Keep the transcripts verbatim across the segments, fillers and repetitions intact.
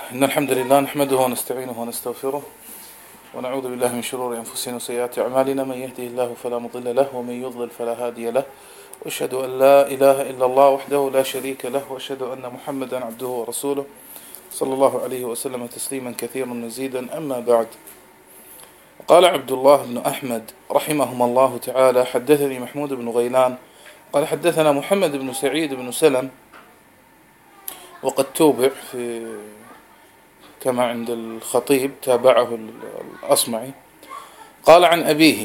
إن الحمد لله نحمده ونستعينه ونستغفره ونعوذ بالله من شرور أنفسنا وسيئات أعمالنا. من يهده الله فلا مضل له ومن يضلل فلا هادي له، وأشهد أن لا إله إلا الله وحده لا شريك له، وأشهد أن محمدا عبده ورسوله صلى الله عليه وسلم تسليما كثيرا مزيدا. أما بعد، قال عبد الله بن أحمد رحمهما الله تعالى: حدثني محمود بن غيلان قال حدثنا محمد بن سعيد بن سلم، وقد توبع في كما عند الخطيب، تابعه الأصمعي. قال عن أبيه،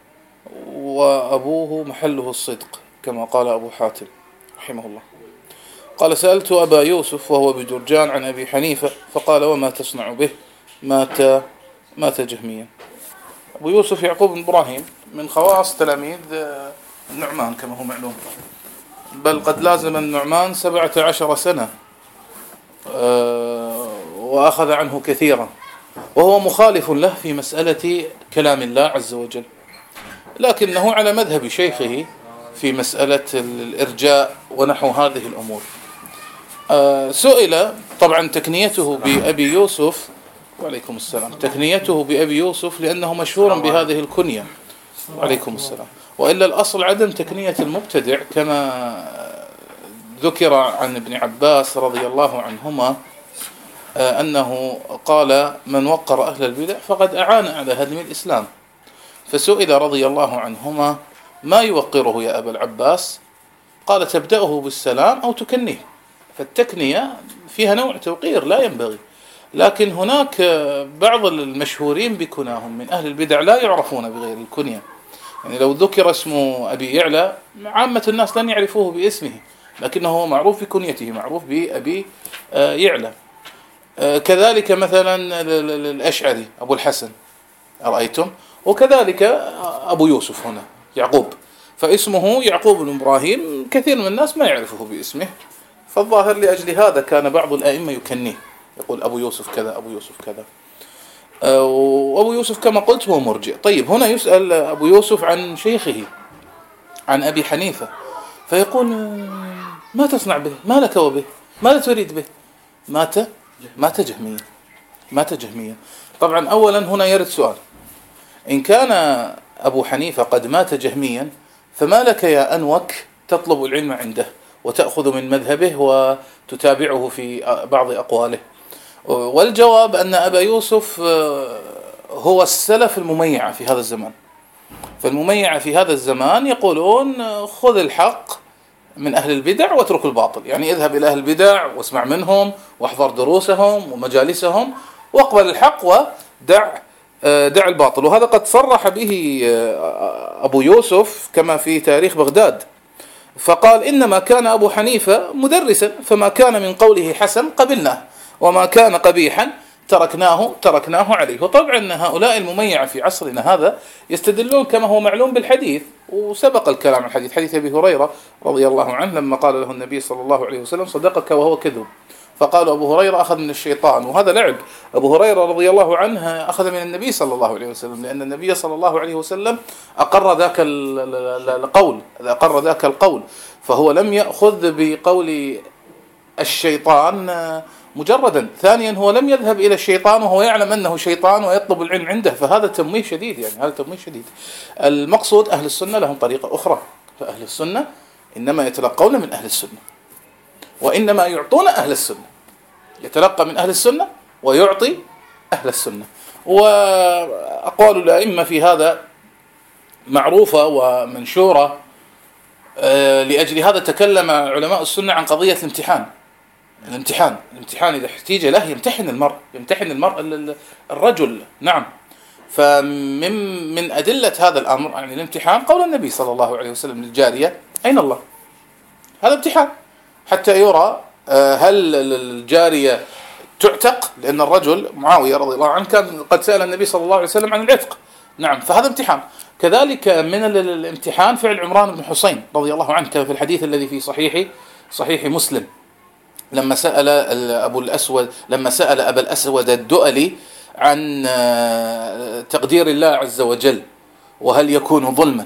وأبوه محله الصدق كما قال أبو حاتم رحمه الله. قال: سألت أبا يوسف وهو بجرجان عن أبي حنيفة فقال: وما تصنع به؟ مات مات جهميا. أبو يوسف يعقوب بن إبراهيم من خواص تلاميذ النعمان كما هو معلوم، بل قد لازم النعمان سبعة عشر سنة وأخذ عنه كثيرا، وهو مخالف له في مسألة كلام الله عز وجل، لكنه على مذهب شيخه في مسألة الإرجاء ونحو هذه الأمور. سئل طبعا تكنيته بأبي يوسف، وعليكم السلام، تكنيته بأبي يوسف لأنه مشهور بهذه الكنية، وعليكم السلام، وإلا الأصل عدم تكنية المبتدع كما ذكر عن ابن عباس رضي الله عنهما أنه قال: من وقر أهل البدع فقد أعان على هدم الإسلام. فسئل رضي الله عنهما: ما يوقره يا أبا العباس؟ قال: تبدأه بالسلام أو تكنيه. فالتكنية فيها نوع توقير لا ينبغي، لكن هناك بعض المشهورين بكناهم من أهل البدع لا يعرفون بغير الكنية. يعني لو ذكر اسم أبي يعلى عامة الناس لن يعرفوه باسمه، لكنه معروف بكنيته، معروف بأبي يعلى. كذلك مثلا الأشعري أبو الحسن، أرأيتم؟ وكذلك أبو يوسف هنا يعقوب، فاسمه يعقوب بن إبراهيم، كثير من الناس ما يعرفه باسمه، فالظاهر لأجل هذا كان بعض الأئمة يكنيه، يقول أبو يوسف كذا أبو يوسف كذا. وأبو يوسف كما قلت هو مرجئ. طيب، هنا يسأل أبو يوسف عن شيخه عن أبي حنيفة، فيقول: ما تصنع به؟ ما لك وبه؟ ماذا تريد به؟ مات مات جهميا مات جهميا. طبعا أولا هنا يرد سؤال: إن كان أبو حنيفة قد مات جهميا، فما لك يا أنوك تطلب العلم عنده وتأخذ من مذهبه وتتابعه في بعض أقواله؟ والجواب أن أبا يوسف هو السلف المميع في هذا الزمان. فالمميع في هذا الزمان يقولون: خذ الحق من أهل البدع واترك الباطل، يعني اذهب إلى أهل البدع واسمع منهم واحضر دروسهم ومجالسهم واقبل الحق ودع دع الباطل. وهذا قد صرح به أبو يوسف كما في تاريخ بغداد، فقال: إنما كان أبو حنيفة مدرسا، فما كان من قوله حسن قبلناه، وما كان قبيحا تركناه تركناه عليه. وطبعا هؤلاء المميع في عصرنا هذا يستدلون كما هو معلوم بالحديث، وسبق الكلام عن الحديث، حديث أبي هريرة رضي الله عنه لما قال له النبي صلى الله عليه وسلم: صدقك وهو كذب. فقال أبو هريرة: أخذ من الشيطان. وهذا لعب. أبو هريرة رضي الله عنه أخذ من النبي صلى الله عليه وسلم، لأن النبي صلى الله عليه وسلم أقر ذاك القول أقر ذاك القول فهو لم يأخذ بقول الشيطان مجردا. ثانيا، هو لم يذهب إلى الشيطان وهو يعلم أنه شيطان ويطلب العلم عنده، فهذا تمويه شديد، يعني هذا تمويه شديد. المقصود أهل السنة لهم طريقة أخرى، فأهل السنة إنما يتلقون من أهل السنة، وإنما يعطون أهل السنة، يتلقى من أهل السنة ويعطي أهل السنة. وأقوال الأئمة في هذا معروفة ومنشورة. لأجل هذا تكلم علماء السنة عن قضية الامتحان. الامتحان الامتحان إذا احتيج له يمتحن المرء يمتحن المرء الرجل. نعم. فمن من أدلة هذا الأمر يعني الامتحان قول النبي صلى الله عليه وسلم للجارية: أين الله؟ هذا امتحان حتى يرى هل الجارية تعتق، لأن الرجل معاوية رضي الله عنه كان قد سأل النبي صلى الله عليه وسلم عن العتق. نعم، فهذا امتحان. كذلك من الامتحان فعل عمران بن حسين رضي الله عنه، كان في الحديث الذي في صحيح صحيح مسلم، لما سأل أبو الأسود لما سأل أبا الأسود الدؤلي عن تقدير الله عز وجل وهل يكون ظلما،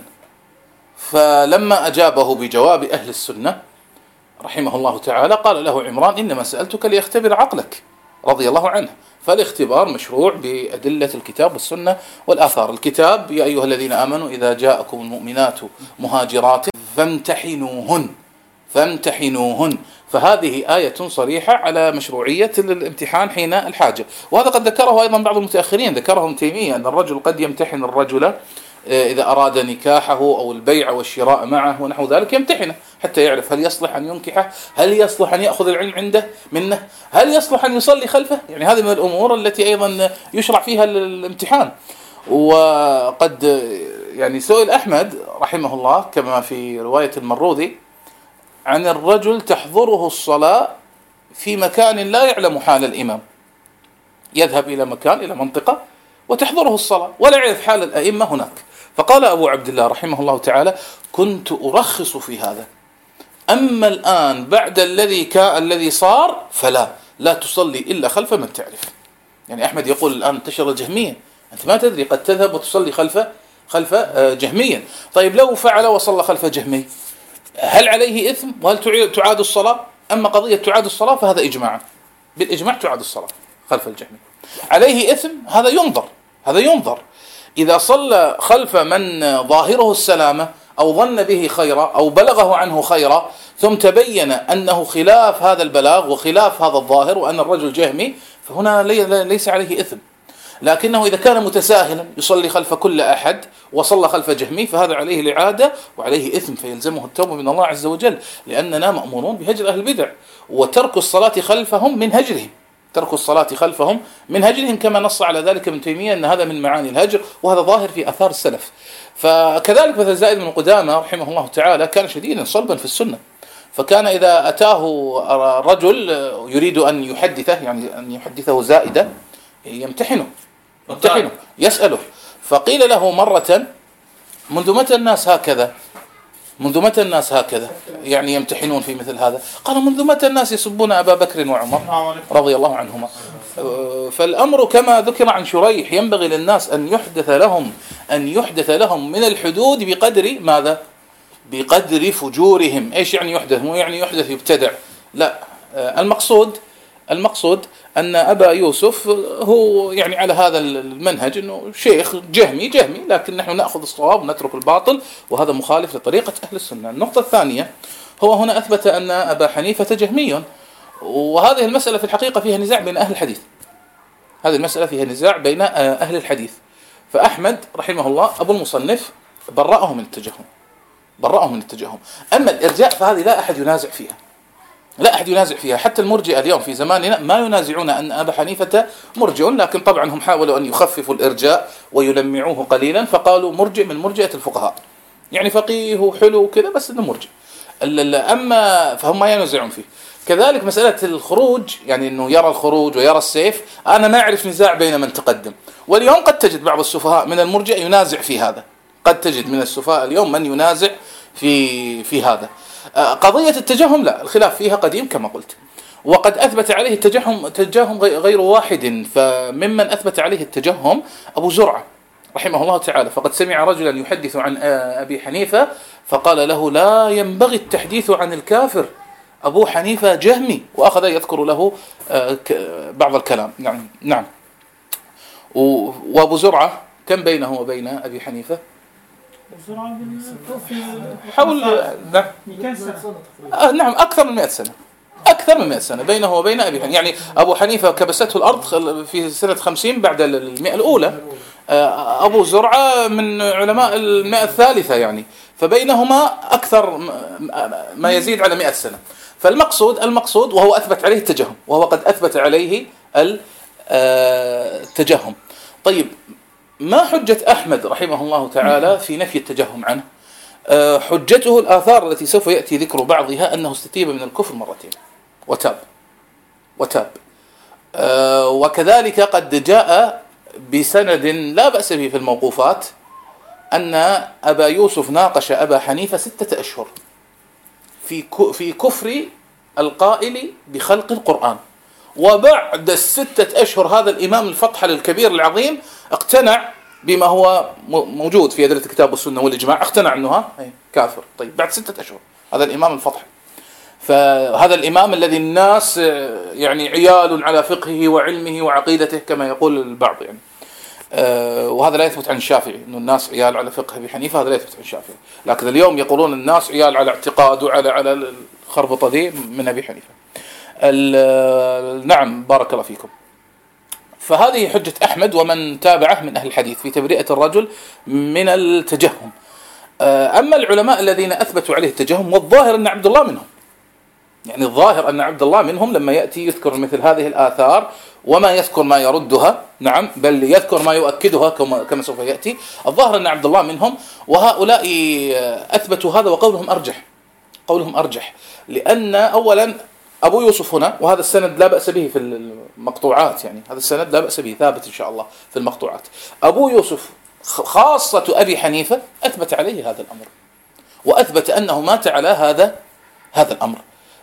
فلما أجابه بجواب أهل السنة رحمه الله تعالى قال له عمران: إنما سألتك ليختبر عقلك، رضي الله عنه. فالاختبار مشروع بأدلة الكتاب والسنة والآثار. الكتاب: يا أيها الذين آمنوا إذا جاءكم المؤمنات مهاجرات فامتحنوهن فامتحنوهن فهذه آية صريحة على مشروعية الامتحان حين الحاجة. وهذا قد ذكره أيضا بعض المتأخرين، ذكره ابن تيمية أن الرجل قد يمتحن الرجل إذا أراد نكاحه أو البيع والشراء معه ونحو ذلك، يمتحنه حتى يعرف هل يصلح أن ينكحه، هل يصلح أن يأخذ العلم عنده منه، هل يصلح أن يصلي خلفه. يعني هذه من الأمور التي أيضا يشرع فيها الامتحان. وقد يعني سئل أحمد رحمه الله كما في رواية المروذي عن الرجل تحضره الصلاة في مكان لا يعلم حال الإمام، يذهب إلى مكان إلى منطقة وتحضره الصلاة ولا يعرف حال الأئمة هناك. فقال أبو عبد الله رحمه الله تعالى: كنت أرخص في هذا، أما الآن بعد الذي كان الذي صار فلا لا تصلي إلا خلف من تعرف. يعني أحمد يقول الآن انتشر الجهمية، أنت ما تدري قد تذهب وتصلي خلف خلف جهميا. طيب لو فعل وصلى خلف جهمي هل عليه إثم وهل تعاد الصلاة؟ أما قضية تعاد الصلاة فهذا إجماعا، بالإجماع تعاد الصلاة خلف الجهمي. عليه إثم هذا ينظر هذا ينظر إذا صلى خلف من ظاهره السلامة أو ظن به خيرا أو بلغه عنه خيرا ثم تبين أنه خلاف هذا البلاغ وخلاف هذا الظاهر وأن الرجل جهمي، فهنا ليس عليه إثم. لكنه إذا كان متساهلا يصلي خلف كل أحد وصلى خلف جهمي فهذا عليه الإعادة وعليه إثم، فيلزمه التوبة من الله عز وجل، لأننا مأمورون بهجر أهل البدع، وترك الصلاة خلفهم من هجرهم ترك الصلاة خلفهم من هجرهم كما نص على ذلك ابن تيمية أن هذا من معاني الهجر، وهذا ظاهر في آثار السلف. فكذلك مثل زائد بن قدامة رحمه الله تعالى كان شديدا صلبا في السنة، فكان إذا أتاه رجل يريد أن يحدثه يعني أن يحدثه زائدة يمتحنه يمتحنه يسأله. فقيل له مرة: منذ متى الناس هكذا منذ متى الناس هكذا يعني يمتحنون في مثل هذا؟ قال: منذ متى الناس يسبون أبا بكر وعمر رضي الله عنهما. فالأمر كما ذكر عن شريح ينبغي للناس أن يحدث لهم أن يحدث لهم من الحدود بقدر ماذا؟ بقدر فجورهم. إيش يعني يحدث؟ مو يعني يحدث يبتدع، لا. المقصود المقصود أن أبا يوسف هو يعني على هذا المنهج أنه شيخ جهمي جهمي لكن نحن نأخذ الصواب ونترك الباطل، وهذا مخالف لطريقة أهل السنة. النقطة الثانية، هو هنا أثبت أن أبا حنيفة جهمي، وهذه المسألة في الحقيقة فيها نزاع بين أهل الحديث هذه المسألة فيها نزاع بين أهل الحديث. فأحمد رحمه الله أبو المصنف برأه من التجهم برأه من التجهم أما الإرجاء فهذه لا أحد ينازع فيها لا أحد ينازع فيها حتى المرجئة اليوم في زماننا ما ينازعون أن أبا حنيفة مرجئ، لكن طبعا هم حاولوا أن يخففوا الإرجاء ويلمعوه قليلا فقالوا مرجئ من مرجئة الفقهاء، يعني فقيه وحلو كذا بس إنه مرجئ. أما فهم ما ينازعون فيه. كذلك مسألة الخروج، يعني أنه يرى الخروج ويرى السيف، أنا ما أعرف نزاع بين من تقدم، واليوم قد تجد بعض السفهاء من المرجئة ينازع في هذا، قد تجد من السفهاء اليوم من ينازع في في هذا. قضية التجهم لا، الخلاف فيها قديم كما قلت، وقد أثبت عليه التجهم تجهم غير واحد. فممن أثبت عليه التجهم أبو زرعة رحمه الله تعالى، فقد سمع رجلا يحدث عن أبي حنيفة فقال له: لا ينبغي التحديث عن الكافر، أبو حنيفة جهمي، وأخذ يذكر له بعض الكلام. نعم نعم. وأبو زرعة كم بينه وبين أبي حنيفة؟ حول نعم آه نعم أكثر من مئة سنة أكثر من مئة سنة بينه وبين أبي حنيفة. يعني أبو حنيفة كبسته الأرض في سنة خمسين بعد المئة الأولى، آه أبو زرعة من علماء المئة الثالثة، يعني فبينهما أكثر ما يزيد على مئة سنة. فالمقصود المقصود وهو أثبت عليه التجهم، وهو قد أثبت عليه التجهم. طيب، ما حجة أحمد رحمه الله تعالى في نفي التجهم عنه؟ حجته الآثار التي سوف يأتي ذكر بعضها أنه استتيب من الكفر مرتين وتاب وتاب وكذلك قد جاء بسند لا بأس به في الموقوفات أن أبا يوسف ناقش أبا حنيفة ستة أشهر في في كفر القائل بخلق القرآن، وبعد الستة أشهر هذا الإمام الفطحل الكبير العظيم اقتنع بما هو موجود في أدلة الكتاب والسنة والإجماع، اقتنع أنه كافر. طيب بعد ستة أشهر هذا الإمام الفطحل. فهذا الإمام الذي الناس يعني عيال على فقهه وعلمه وعقيدته كما يقول البعض يعني، وهذا لا يثبت عن الشافعي إنه الناس عيال على فقه أبي حنيفة، هذا لا يثبت عن الشافعي، لكن اليوم يقولون الناس عيال على اعتقاد وعلى على الخربطة ذي من أبي حنيفة. نعم بارك الله فيكم. فهذه حجة أحمد ومن تابعه من أهل الحديث في تبرئة الرجل من التجهم. أما العلماء الذين أثبتوا عليه التجهم، والظاهر أن عبد الله منهم، يعني الظاهر أن عبد الله منهم لما يأتي يذكر مثل هذه الآثار وما يذكر ما يردها، نعم بل يذكر ما يؤكدها كما, كما سوف يأتي. الظاهر أن عبد الله منهم، وهؤلاء أثبتوا هذا وقولهم أرجح، قولهم أرجح، لأن أولا أبو يوسف هنا، وهذا السند لا بأس به في المقطوعات، يعني هذا السند لا بأس به ثابت إن شاء الله في المقطوعات. أبو يوسف خاصة أبي حنيفة أثبت عليه هذا الأمر، وأثبت أنه مات على هذا هذا الأمر،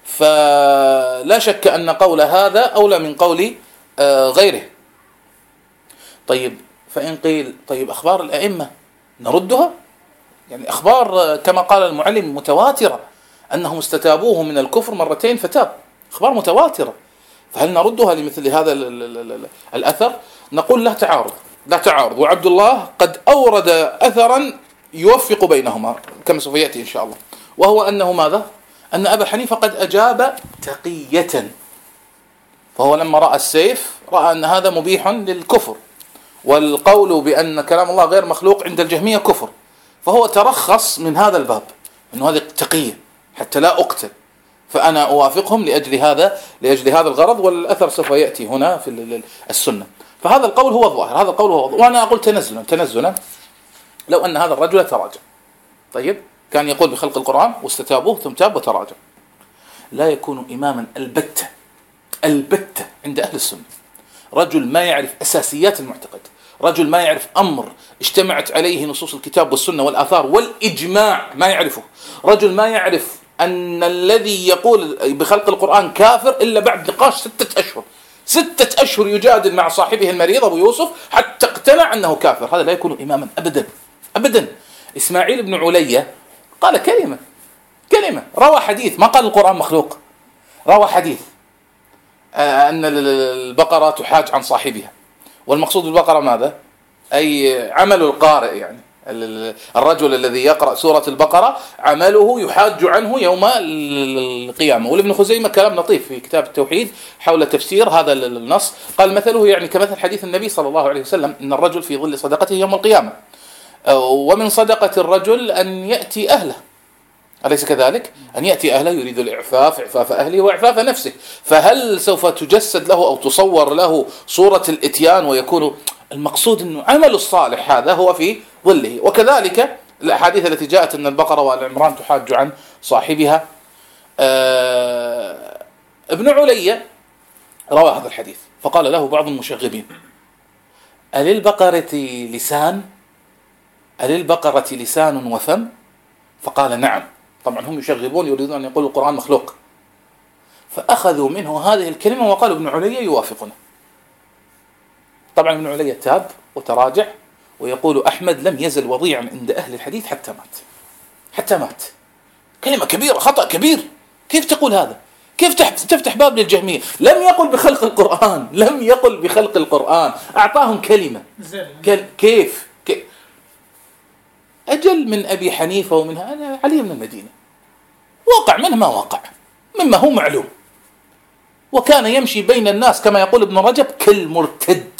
فلا شك أن قول هذا أولى من قول غيره. طيب فإن قيل طيب أخبار الأئمة نردها، يعني أخبار كما قال المعلم متواترة أنهم استتابوه من الكفر مرتين فتاب، أخبار متواترة، فهل نردها لمثل هذا الأثر؟ نقول لا تعارض، لا تعارض، وعبد الله قد أورد أثرا يوفق بينهما كما سوف يأتي إن شاء الله، وهو أنه ماذا؟ أن أبا حنيفة قد أجاب تقية، فهو لما رأى السيف رأى أن هذا مبيح للكفر، والقول بأن كلام الله غير مخلوق عند الجهمية كفر، فهو ترخص من هذا الباب أنه هذه تقية حتى لا أقتل، فأنا أوافقهم لأجل هذا لأجل هذا الغرض، والأثر سوف يأتي هنا في السنة. فهذا القول هو الظاهر، هذا القول هو الظاهر. وأنا أقول تنزلا تنزلا لو أن هذا الرجل تراجع، طيب كان يقول بخلق القرآن واستتابوه ثم تاب وتراجع، لا يكون إماما البتة البتة عند أهل السنة. رجل ما يعرف أساسيات المعتقد، رجل ما يعرف أمر اجتمعت عليه نصوص الكتاب والسنة والآثار والإجماع ما يعرفه، رجل ما يعرف أن الذي يقول بخلق القرآن كافر إلا بعد نقاش ستة أشهر ستة أشهر يجادل مع صاحبه المريض أبو يوسف حتى اقتنع أنه كافر، هذا لا يكون إماما أبدا أبدا. إسماعيل بن علية قال كلمة كلمة روى حديث، ما قال القرآن مخلوق، روى حديث أن البقرة تحاج عن صاحبها، والمقصود بالبقرة ماذا؟ أي عمل القارئ، يعني الرجل الذي يقرأ سورة البقرة عمله يحاج عنه يوم القيامة. والابن خزيمة كلام لطيف في كتاب التوحيد حول تفسير هذا النص، قال مثله يعني كمثل حديث النبي صلى الله عليه وسلم إن الرجل في ظل صدقته يوم القيامة، ومن صدقة الرجل أن يأتي أهله، أليس كذلك؟ أن يأتي أهله يريد الإعفاف، إعفاف أهله وإعفاف نفسه، فهل سوف تجسد له أو تصور له صورة الإتيان ويكون المقصود أنه عمل الصالح هذا هو في ظله؟ وكذلك الأحاديث التي جاءت أن البقرة والعمران تحاج عن صاحبها. آه ابن علية روى هذا الحديث فقال له بعض المشغبين أللبقرة لسان أللبقرة لسان وفم؟ فقال نعم. طبعا هم يشغبون يريدون أن يقولوا القرآن مخلوق، فأخذوا منه هذه الكلمة وقالوا ابن علية يوافقنا. طبعا ابن علية تاب وتراجع، ويقول أحمد لم يزل وضيعا عند أهل الحديث حتى مات حتى مات كلمة كبيرة، خطأ كبير، كيف تقول هذا؟ كيف تفتح باب للجهمية؟ لم يقل بخلق القرآن، لم يقل بخلق القرآن، أعطاهم كلمة كيف كيف أجل من أبي حنيفة ومنها علي بن المدينة، وقع منه ما وقع مما هو معلوم، وكان يمشي بين الناس كما يقول ابن رجب كالمرتد،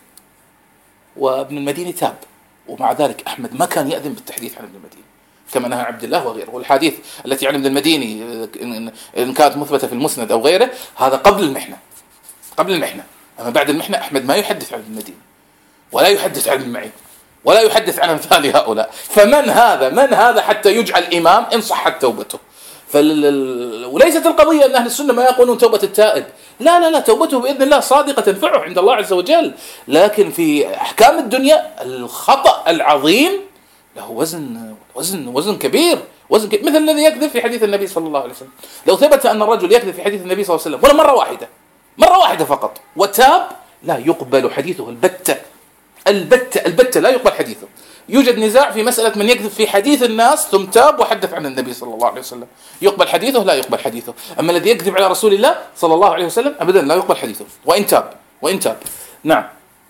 وابن المدينة تاب، ومع ذلك أحمد ما كان يأذن بالتحديث عن ابن المدينة كما نهى عبد الله وغيره. والحديث التي عن ابن المديني إن كانت مثبتة في المسند أو غيره هذا قبل المحنة قبل المحنة أما بعد المحنة أحمد ما يحدث عن ابن المدينة ولا يحدث عن ابن معين ولا يحدث عن أمثال هؤلاء، فمن هذا من هذا حتى يجعل إمام إن صحت توبته؟ فل... وليست القضية أن أهل السنة ما يقولون توبة التائب، لا لا لا، توبته بإذن الله صادقة تنفعه عند الله عز وجل، لكن في أحكام الدنيا الخطأ العظيم له وزن وزن وزن كبير، وزن كبير. مثل الذي يكذب في حديث النبي صلى الله عليه وسلم، لو ثبت أن الرجل يكذب في حديث النبي صلى الله عليه وسلم ولا مرة واحدة مرة واحدة فقط وتاب لا يقبل حديثه البتة البتة البتة لا يقبل حديثه، يوجد نزاع في مسألة من يكذب في حديث الناس ثم تاب وحدث عن النبي صلى الله عليه وسلم، يقبل حديثه لا يقبل حديثه. أما الذي يكذب على رسول الله صلى الله عليه وسلم أبدا لا يقبل حديثه وإن تاب وإن تاب. نعم.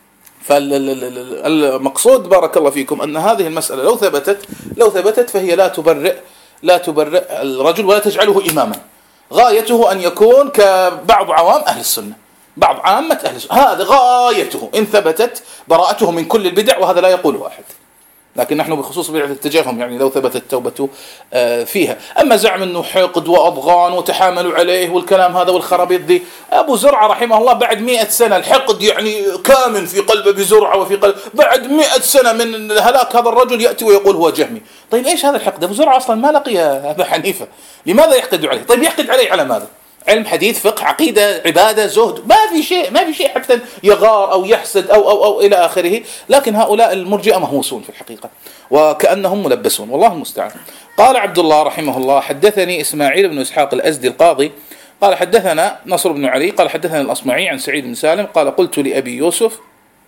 فالمقصود بارك الله فيكم أن هذه المسألة لو ثبتت لو ثبتت فهي لا تبرئ لا تبرئ الرجل ولا تجعله إماما. غايته أن يكون كبعض عوام أهل السنة، بعض عامة أهل السنة، هذا غايته إن ثبتت براءته من كل البدع، وهذا لا يقوله أحد. لكن نحن بخصوص بدعة التجاهم يعني لو ثبتت التوبة فيها. أما زعم أنه حقد وأضغان وتحاملوا عليه والكلام هذا والخرابيط ذي، أبو زرعة رحمه الله بعد مئة سنة الحقد يعني كامن في قلب أبي زرعة وفي قلب، بعد مئة سنة من هلاك هذا الرجل يأتي ويقول هو جهمي. طيب إيش هذا الحقد؟ أبو زرعة أصلا ما لقي أبا حنيفة، لماذا يحقد عليه؟ طيب يحقد عليه على ماذا؟ علم حديث فقه عقيدة عبادة زهد، ما في شيء ما في شيء حتى يغار أو يحسد أو أو أو إلى آخره. لكن هؤلاء المرجئة مهووسون في الحقيقة وكأنهم ملبسون، والله المستعان. قال عبد الله رحمه الله حدثني إسماعيل بن إسحاق الأزدي القاضي قال حدثنا نصر بن علي قال حدثنا الأصمعي عن سعيد بن سالم قال قلت لأبي يوسف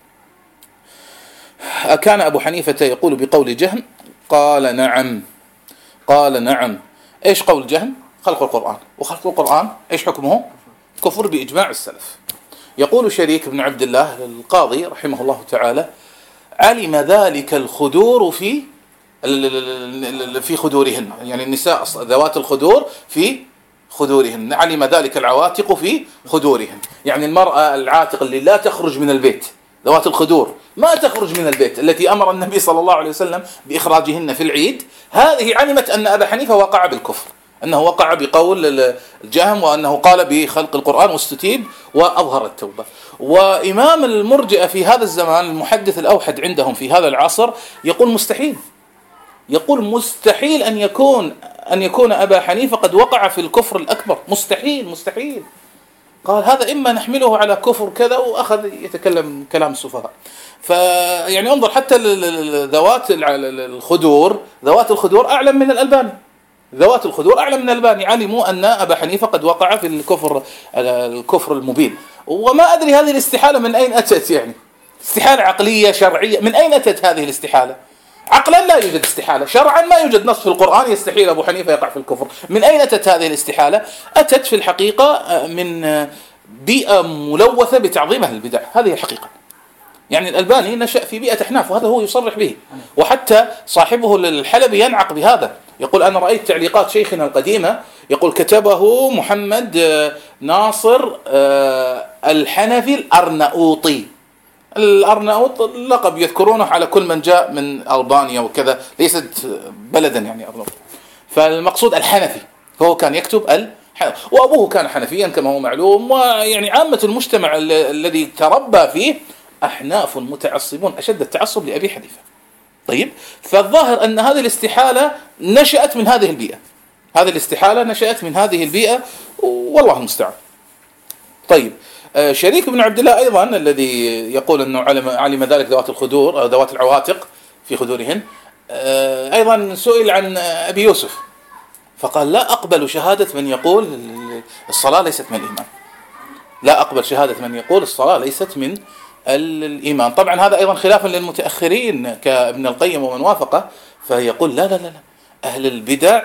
أكان أبو حنيفة يقول بقول جهم؟ قال نعم. قال نعم. إيش قول جهم؟ خلق القرآن، وخلق القرآن إيش حكمه؟ كفر بإجماع السلف. يقول شريك بن عبد الله القاضي رحمه الله تعالى علم ذلك الخدور في في خدورهن، يعني النساء ذوات الخدور في خدورهن، علم ذلك العواتق في خدورهن، يعني المرأة العاتق اللي لا تخرج من البيت، ذوات الخدور ما تخرج من البيت، التي أمر النبي صلى الله عليه وسلم بإخراجهن في العيد، هذه علمت أن أبا حنيفة وقع بالكفر، أنه وقع بقول الجهم وأنه قال بخلق القرآن واستتيب وأظهر التوبة. وإمام المرجئة في هذا الزمان المحدث الأوحد عندهم في هذا العصر يقول مستحيل، يقول مستحيل أن يكون أن يكون أبا حنيفة قد وقع في الكفر الأكبر، مستحيل مستحيل. قال هذا إما نحمله على كفر كذا، وأخذ يتكلم كلام السفهاء. فيعني انظر حتى ذوات الخدور ذوات الخدور أعلم من الألباني، ذوات الخدور أعلم من الألباني علموا أن أبا حنيفة قد وقع في الكفر الكفر المبين. وما أدري هذه الاستحالة من أين أتت، يعني استحالة عقلية شرعية من أين أتت هذه الاستحالة؟ عقلا لا يوجد استحالة، شرعا ما يوجد نص في القرآن يستحيل أبو حنيفة يقع في الكفر. من أين أتت هذه الاستحالة؟ أتت في الحقيقة من بيئة ملوثة بتعظيم أهل البدع، هذه الحقيقة. يعني الألباني نشأ في بيئة أحناف وهذا هو يصرح به، وحتى صاحبه الحلبي ينعق بهذا، يقول أنا رأيت تعليقات شيخنا القديمة يقول كتبه محمد ناصر الحنفي الأرناؤوطي. الأرناؤوط لقب يذكرونه على كل من جاء من ألبانيا وكذا، ليست بلدا يعني أرناؤوط، فالمقصود الحنفي، فهو كان يكتب الحنفي وأبوه كان حنفيا كما هو معلوم. ويعني عامة المجتمع الذي تربى فيه أحناف متعصبون أشد التعصب لأبي حنيفة. طيب، فالظاهر أن هذه الاستحالة نشأت من هذه البيئة، هذه الاستحالة نشأت من هذه البيئة والله المستعان. طيب، شريك بن عبد الله أيضا الذي يقول أنه علم, علم ذلك ذوات الخدور ذوات العواتق في خدورهن، أيضا سئل عن أبي يوسف فقال لا أقبل شهادة من يقول الصلاة ليست من الإيمان، لا أقبل شهادة من يقول الصلاة ليست من الإيمان. طبعا هذا أيضا خلافا للمتأخرين كابن القيم ومن وافقه، فيقول لا لا لا أهل البدع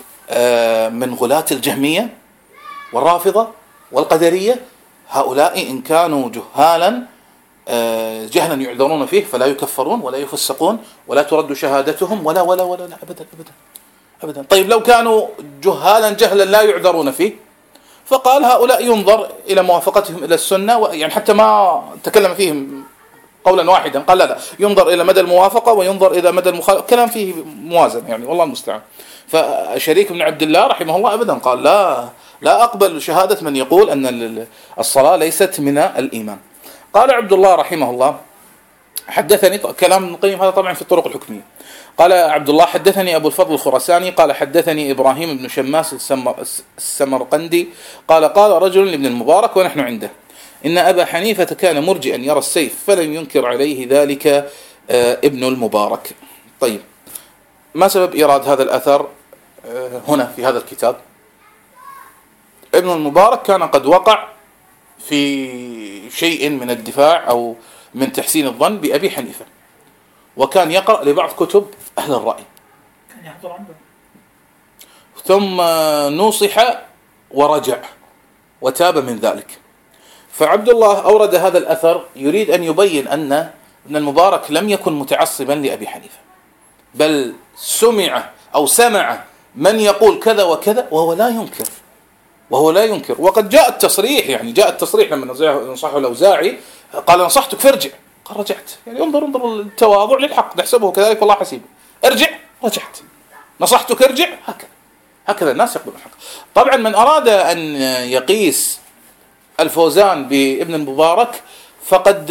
من غلاة الجهمية والرافضة والقدرية، هؤلاء إن كانوا جهالا جهلا يعذرون فيه فلا يكفرون ولا يفسقون ولا ترد شهادتهم ولا ولا ولا لا أبدا أبدا أبدا. طيب لو كانوا جهالا جهلا لا يعذرون فيه، فقال هؤلاء ينظر إلى موافقتهم إلى السنة، يعني حتى ما تكلم فيهم قولا واحدا، قال لا لا ينظر إلى مدى الموافقة وينظر إلى مدى المخالفة، كلام فيه موازن يعني والله المستعان. فشريك بن عبد الله رحمه الله أبدا قال لا لا أقبل شهادة من يقول أن الصلاة ليست من الإيمان. قال عبد الله رحمه الله حدثني، كلام ابن القيم هذا طبعا في الطرق الحكمية، قال عبد الله حدثني أبو الفضل الخراساني قال حدثني إبراهيم بن شماس السمرقندي قال قال رجل لابن المبارك ونحن عنده إن أبا حنيفة كان مرجئا يرى السيف فلم ينكر عليه ذلك ابن المبارك. طيب، ما سبب إيراد هذا الأثر هنا في هذا الكتاب؟ ابن المبارك كان قد وقع في شيء من الدفاع أو من تحسين الظن بأبي حنيفة، وكان يقرأ لبعض كتب أهل الرأي، كان يحضر عنده، ثم نصح ورجع وتاب من ذلك. فعبد الله أورد هذا الأثر يريد أن يبين أن ابن المبارك لم يكن متعصبا لأبي حنيفة، بل سمع أو سمع من يقول كذا وكذا وهو لا ينكر وهو لا ينكر وقد جاء التصريح، يعني جاء التصريح لما نصحه الأوزاعي قال نصحتك فارجع، قال رجعت. يعني انظر انظر التواضع للحق، نحسبه كذلك والله حسيب. ارجع، رجعت. نصحتك ارجع، هكذا هكذا الناس يقبلون الحق. طبعا من أراد أن يقيس الفوزان بابن المبارك فقد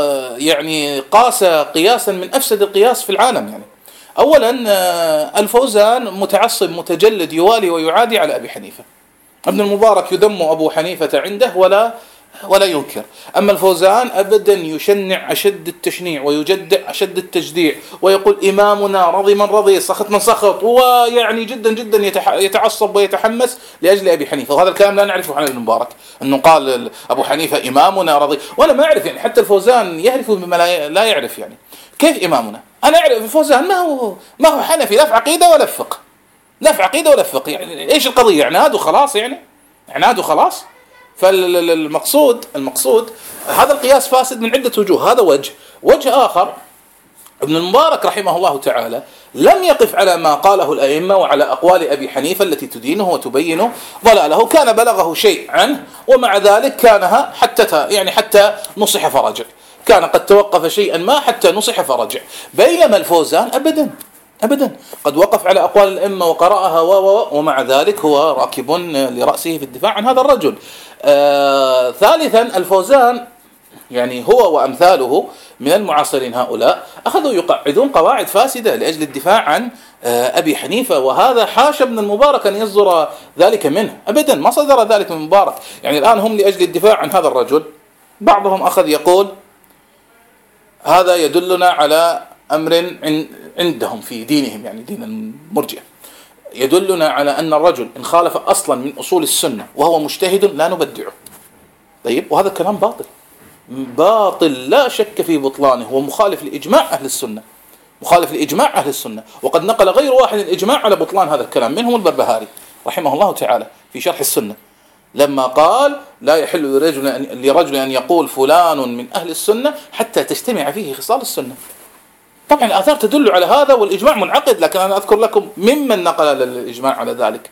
يعني قاس قياسا من أفسد القياس في العالم. يعني أولا الفوزان متعصب متجلد يوالي ويعادي على أبي حنيفة، ابن المبارك يذم أبو حنيفة عنده ولا ولا ينكر، أما الفوزان أبدا يشنع أشد التشنيع ويجدع أشد التجديع ويقول إمامنا رضي من رضي سخط من سخط، ويعني جدا جدا يتعصب ويتحمس لأجل أبي حنيفة. وهذا الكلام لا نعرفه عن ابن المبارك أنه قال أبو حنيفة إمامنا رضي، وأنا ما أعرف يعني حتى الفوزان يعرف بما لا يعرف. يعني كيف إمامنا؟ أنا أعرف الفوزان ما هو ما هو حنفي لا في عقيدة ولا في فقه، لا في عقيدة ولا في فقه. يعني إيش القضية؟ عناد وخلاص، يعني عناد وخلاص. فالمقصود المقصود هذا القياس فاسد من عدة وجوه. هذا وجه. وجه آخر، ابن المبارك رحمه الله تعالى لم يقف على ما قاله الأئمة وعلى أقوال أبي حنيفة التي تدينه وتبين ضلاله، كان بلغه شيء عنه ومع ذلك كانها حتى يعني حتى نصح فرجع، كان قد توقف شيئا ما حتى نصح فرجع. بينما الفوزان أبدا أبدا قد وقف على أقوال الأئمة وقرأها ومع ذلك هو راكب لرأسه في الدفاع عن هذا الرجل. آه ثالثا الفوزان يعني هو وأمثاله من المعاصرين هؤلاء أخذوا يقعدون قواعد فاسدة لأجل الدفاع عن آه أبي حنيفة، وهذا حاشا ابن المبارك أن يصدر ذلك منه أبدا، ما صدر ذلك من المبارك. يعني الآن هم لأجل الدفاع عن هذا الرجل بعضهم أخذ يقول هذا يدلنا على أمر عندهم في دينهم، يعني دين المرجئة، يدلنا على أن الرجل إن خالف أصلا من أصول السنة وهو مجتهد لا نبدعه. طيب، وهذا الكلام باطل باطل لا شك في بطلانه، ومخالف لإجماع أهل السنة، مخالف لإجماع أهل السنة. وقد نقل غير واحد الإجماع على بطلان هذا الكلام، منهم البربهاري رحمه الله تعالى في شرح السنة، لما قال لا يحل لرجل, لرجل أن يقول فلان من أهل السنة حتى تجتمع فيه خصال السنة. طبعا الآثار تدل على هذا والإجماع منعقد، لكن أنا أذكر لكم ممن نقل الإجماع على ذلك.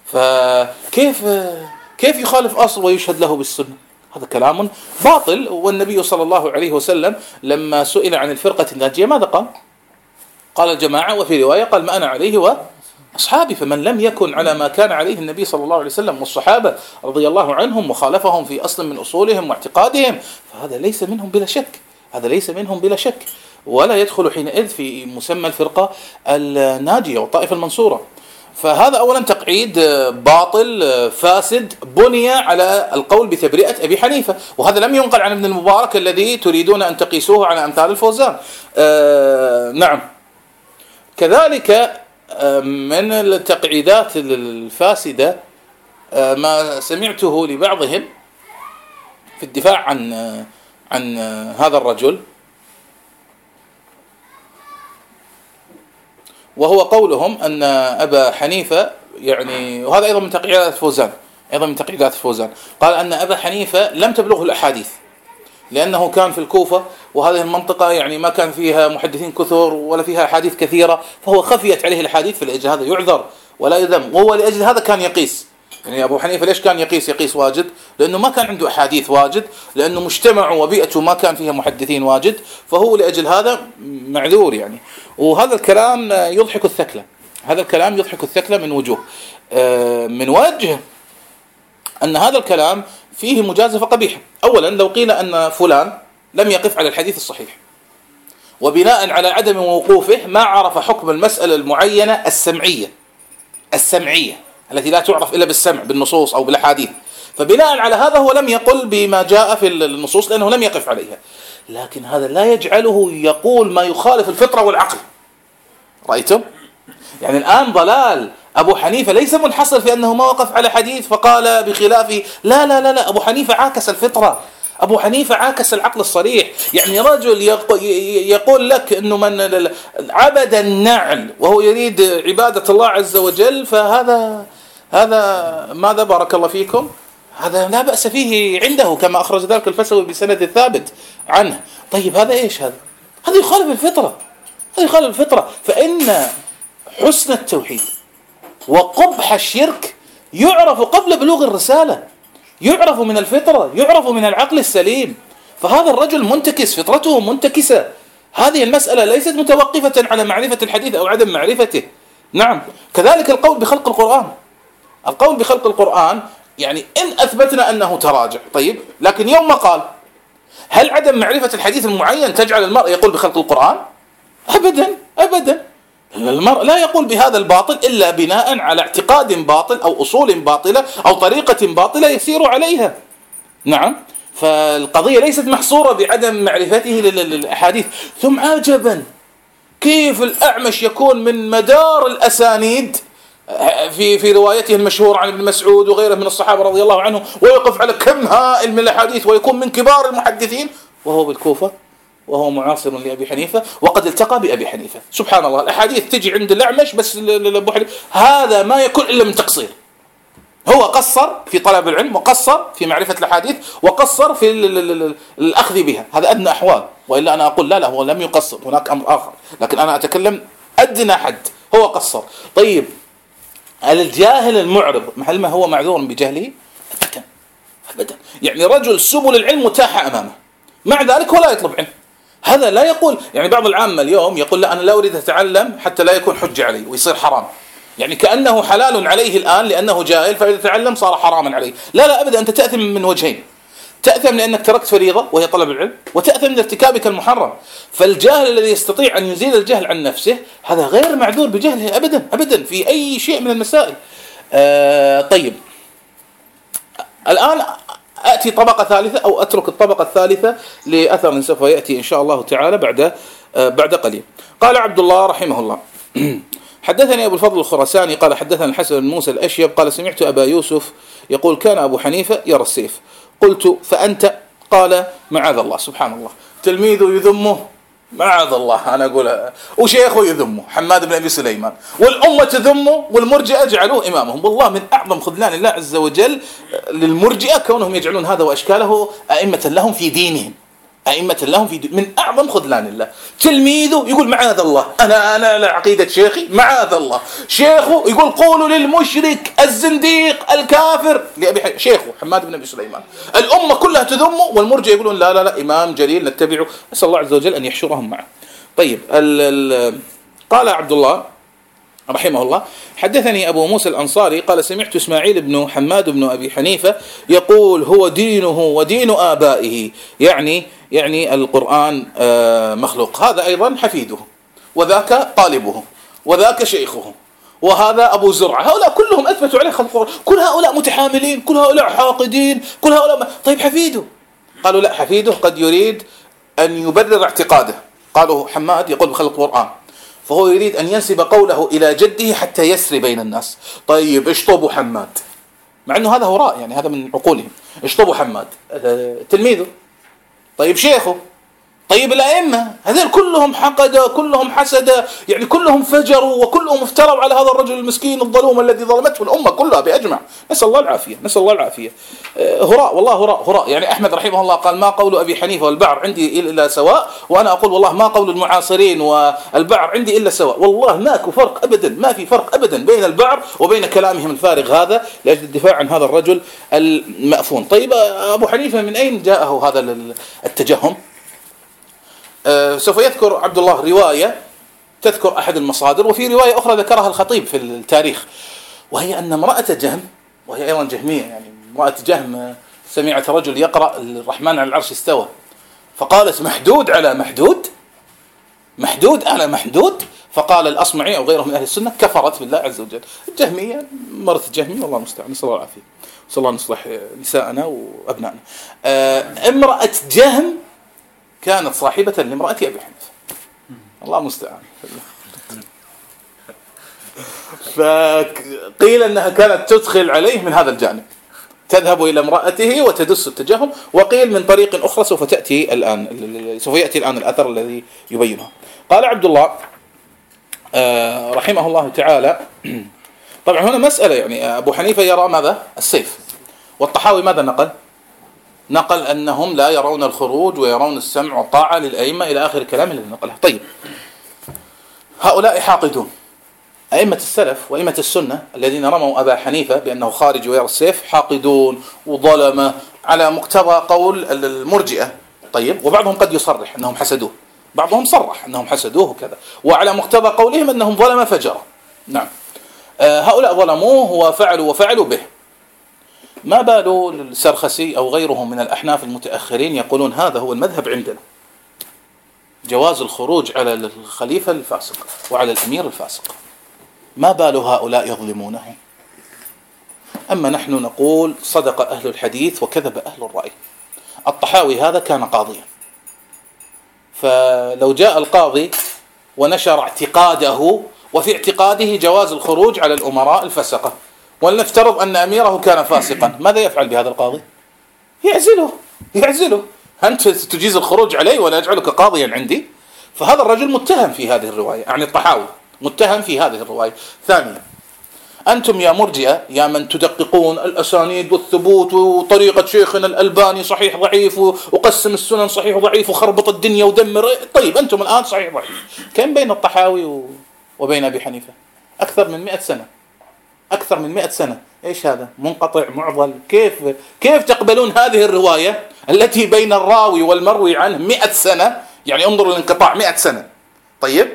فكيف كيف يخالف أصل ويشهد له بالسنة؟ هذا كلام باطل. والنبي صلى الله عليه وسلم لما سئل عن الفرقة الناجية ماذا قال؟ قال الجماعة، وفي رواية قال ما أنا عليه وأصحابي. فمن لم يكن على ما كان عليه النبي صلى الله عليه وسلم والصحابة رضي الله عنهم وخالفهم في أصل من أصولهم واعتقادهم فهذا ليس منهم بلا شك، هذا ليس منهم بلا شك، ولا يدخل حينئذ في مسمى الفرقة الناجية والطائفة المنصورة. فهذا أولا تقعيد باطل فاسد بني على القول بتبرئة أبي حنيفة، وهذا لم ينقل عن ابن المبارك الذي تريدون أن تقيسوه على أمثال الفوزان. آه نعم. كذلك من التقعيدات الفاسدة ما سمعته لبعضهم في الدفاع عن عن هذا الرجل، وهو قولهم أن أبا حنيفة يعني، وهذا أيضا من تقعيدات الفوزان، أيضا من تقعيدات الفوزان، قال أن أبا حنيفة لم تبلغه الأحاديث لأنه كان في الكوفة، وهذه المنطقة يعني ما كان فيها محدثين كثر ولا فيها أحاديث كثيرة، فهو خفيت عليه الأحاديث، فلأجل هذا يعذر ولا يذم. وهو لأجل هذا كان يقيس. يعني أبو حنيفة ليش كان يقيس يقيس واجد؟ لأنه ما كان عنده أحاديث واجد، لأنه مجتمع وبيئته ما كان فيها محدثين واجد، فهو لأجل هذا معذور يعني. وهذا الكلام يضحك الثكلة، هذا الكلام يضحك الثكلة من وجوه. من وجه أن هذا الكلام فيه مجازفة قبيحة. أولا لو قيل أن فلان لم يقف على الحديث الصحيح، وبناء على عدم وقوفه ما عرف حكم المسألة المعينة السمعية السمعية التي لا تعرف إلا بالسمع بالنصوص أو بالأحاديث، فبناء على هذا هو لم يقل بما جاء في النصوص لأنه لم يقف عليها. لكن هذا لا يجعله يقول ما يخالف الفطرة والعقل. رأيتم؟ يعني الآن ضلال أبو حنيفة ليس منحصر في أنه ما وقف على حديث فقال بخلافه، لا لا لا لا، أبو حنيفة عاكس الفطرة. أبو حنيفة عاكس العقل الصريح. يعني رجل يقول لك أنه من عبد النعل وهو يريد عبادة الله عز وجل، فهذا هذا ماذا بارك الله فيكم، هذا لا بأس فيه عنده، كما أخرج ذلك الفسوي بسند ثابت عنه. طيب هذا إيش؟ هذا هذا يخالف الفطرة، هذا يخالف الفطرة. فإن حسن التوحيد وقبح الشرك يعرف قبل بلوغ الرسالة، يعرف من الفطرة، يعرف من العقل السليم. فهذا الرجل منتكس، فطرته منتكسة. هذه المسألة ليست متوقفة على معرفة الحديث أو عدم معرفته. نعم. كذلك القول بخلق القرآن، القول بخلق القرآن يعني إن أثبتنا أنه تراجع، طيب، لكن يوم ما قال هل عدم معرفة الحديث المعين تجعل المرء يقول بخلق القرآن؟ أبدا أبدا. المرء لا يقول بهذا الباطل إلا بناء على اعتقاد باطل أو أصول باطلة أو طريقة باطلة يسير عليها. نعم. فالقضية ليست محصورة بعدم معرفته للأحاديث. ثم عجبا كيف الأعمش يكون من مدار الأسانيد في في روايته المشهورة عن ابن مسعود وغيره من الصحابة رضي الله عنهم، ويقف على كم هائل من الأحاديث ويكون من كبار المحدثين، وهو بالكوفة وهو معاصر لأبي حنيفة وقد التقى بأبي حنيفة. سبحان الله، الأحاديث تجي عند الأعمش بس لأبو حنيفة. هذا ما يكون إلا من تقصير. هو قصر في طلب العلم، وقصر في معرفة الأحاديث، وقصر في الأخذ بها. هذا أدنى أحوال. وإلا أنا أقول لا لا، هو لم يقصر، هناك أمر آخر، لكن أنا أتكلم أدنى حد، هو قصر. طيب الجاهل المعرض هل ما هو معذور بجهله؟ أبدا أبدا. يعني رجل سبل العلم متاحة أمامه، مع ذلك ولا يطلب علم. هذا لا يقول، يعني بعض العامة اليوم يقول لا أنا لا أريد أتعلم حتى لا يكون حجة علي ويصير حرام، يعني كأنه حلال عليه الآن لأنه جاهل، فإذا تعلم صار حراما عليه. لا لا أبدا، أنت تأثم من وجهين: تأثم لأنك تركت فريضة وهي طلب العلم، وتأثم لارتكابك المحرم. فالجاهل الذي يستطيع أن يزيل الجهل عن نفسه هذا غير معذور بجهله أبدا أبدا في أي شيء من المسائل. آه طيب، الآن أتي طبقة ثالثة أو أترك الطبقة الثالثة لأثر سوف يأتي إن شاء الله تعالى بعد آه بعد قليل. قال عبد الله رحمه الله: حدثني أبو الفضل الخراساني قال حدثنا الحسن بن موسى الأشيب قال سمعت أبا يوسف يقول كان أبو حنيفة يرى السيف. قلت فأنت؟ قال معاذ الله. سبحان الله، تلميذه يذمه، معاذ الله أنا أقولها، وشيخه يذمه حماد بن أبي سليمان، والأمة تذمه، والمرجئة جعلوه إمامهم. والله من أعظم خذلان الله عز وجل للمرجئة كونهم يجعلون هذا وأشكاله أئمة لهم في دينهم، أئمة لهم في دين. من أعظم خذلان الله تلميذه يقول معاذ الله، أنا أنا على عقيدة شيخي معاذ الله. شيخه يقول قولوا للمشرك الزنديق الكافر لأبي حي... شيخه حماد بن أبي سليمان. الأمة كلها تذمه، والمرجئة يقولون لا لا لا إمام جليل نتبعه، نسأل الله عز وجل أن يحشرهم معه. طيب ال... ال... قال عبد الله رحمه الله: حدثني أبو موسى الأنصاري قال سمعت إسماعيل بن حماد بن أبي حنيفة يقول هو دينه ودين آبائه، يعني يعني القرآن مخلوق. هذا أيضا حفيده، وذاك طالبه، وذاك شيخه، وهذا أبو زرعة. هؤلاء كلهم أثبتوا عليه خلق القرآن. كل هؤلاء متحاملين، كل هؤلاء حاقدين، كل هؤلاء ما... طيب حفيده؟ قالوا لا، حفيده قد يريد أن يبرر اعتقاده. قالوا حماد يقول بخلق القرآن، فهو يريد أن ينسب قوله إلى جده حتى يسري بين الناس. طيب اشطبوا حماد، مع أنه هذا هراء، يعني هذا من عقولهم. اشطبوا حماد تلميذه. طيب شيخه. طيب الأئمة هذول كلهم حقد، كلهم حسد، يعني كلهم فجروا، وكلهم افتروا على هذا الرجل المسكين الظلوم الذي ظلمته الأمة كلها بأجمع. نسأل الله العافية، نسأل الله العافية. هراء والله، هراء هراء. يعني أحمد رحمه الله قال ما قول أبي حنيفة والبعر عندي إلا سواء، وأنا أقول والله ما قول المعاصرين والبعر عندي إلا سواء. والله ماكو فرق أبدا، ما في فرق أبدا بين البعر وبين كلامهم الفارغ هذا لأجل الدفاع عن هذا الرجل المأفون. طيب أبو حنيفة من أين جاءه هذا التجهم؟ أه سوف يذكر عبد الله رواية تذكر أحد المصادر، وفي رواية أخرى ذكرها الخطيب في التاريخ، وهي أن امرأة جهم، وهي أيضا جهمية، يعني امرأة جهم سمعت رجل يقرأ الرحمن على العرش استوى، فقالت محدود على محدود، محدود على محدود. فقال الأصمعي أو غيره من أهل السنة كفرت بالله عز وجل. الجهمية مرث جهمي، والله المستعان، نسأل الله العافية، نسأل الله أن يصلح نساءنا وأبنائنا. أه امرأة جهم كانت صاحبة لامرأة أبي حنيفة، الله المستعان. فقيل أنها كانت تدخل عليه من هذا الجانب، تذهب إلى امرأته وتدس التجهم. وقيل من طريق أخرى سوف تأتي الآن سوف يأتي الآن الأثر الذي يبينها. قال عبد الله آه رحمه الله تعالى طبعا هنا مسألة، يعني أبو حنيفة يرى ماذا؟ السيف. والطحاوي ماذا نقل؟ نقل أنهم لا يرون الخروج ويرون السمع والطاعة للأئمة إلى آخر الكلام الذي نقله. طيب هؤلاء حاقدون، أئمة السلف وأئمة السنة الذين رموا أبا حنيفة بأنه خارج ويرى السيف حاقدون وظلمة على مقتضى قول المرجئة. طيب وبعضهم قد يصرح أنهم حسدوه، بعضهم صرح أنهم حسدوه وكذا، وعلى مقتضى قولهم أنهم ظلم فجرا. نعم آه هؤلاء ظلموه وفعلوا وفعلوا به. ما بالوا السرخسي أو غيرهم من الأحناف المتأخرين يقولون هذا هو المذهب عندنا، جواز الخروج على الخليفة الفاسق وعلى الأمير الفاسق. ما بال هؤلاء يظلمونه؟ أما نحن نقول صدق أهل الحديث وكذب أهل الرأي. الطحاوي هذا كان قاضيا، فلو جاء القاضي ونشر اعتقاده وفي اعتقاده جواز الخروج على الأمراء الفسقة، ولنفترض أن أميره كان فاسقا، ماذا يفعل بهذا القاضي؟ يعزله يعزله أنت تجيز الخروج عليه ولا أجعلك قاضيا عندي؟ فهذا الرجل متهم في هذه الرواية، يعني الطحاوي متهم في هذه الرواية. ثانيا أنتم يا مرجئة يا من تدققون الأسانيد والثبوت وطريقة شيخنا الألباني صحيح ضعيف وقسم السنن صحيح وضعيف وخربط الدنيا ودمر، طيب أنتم الآن صحيح ضعيف. كم بين الطحاوي وبين أبي حنيفة؟ أكثر من مئة سنة، أكثر من مئة سنة. إيش هذا؟ منقطع معضل. كيف كيف تقبلون هذه الرواية التي بين الراوي والمروي عنه مئة سنة؟ يعني انظروا الانقطاع مئة سنة. طيب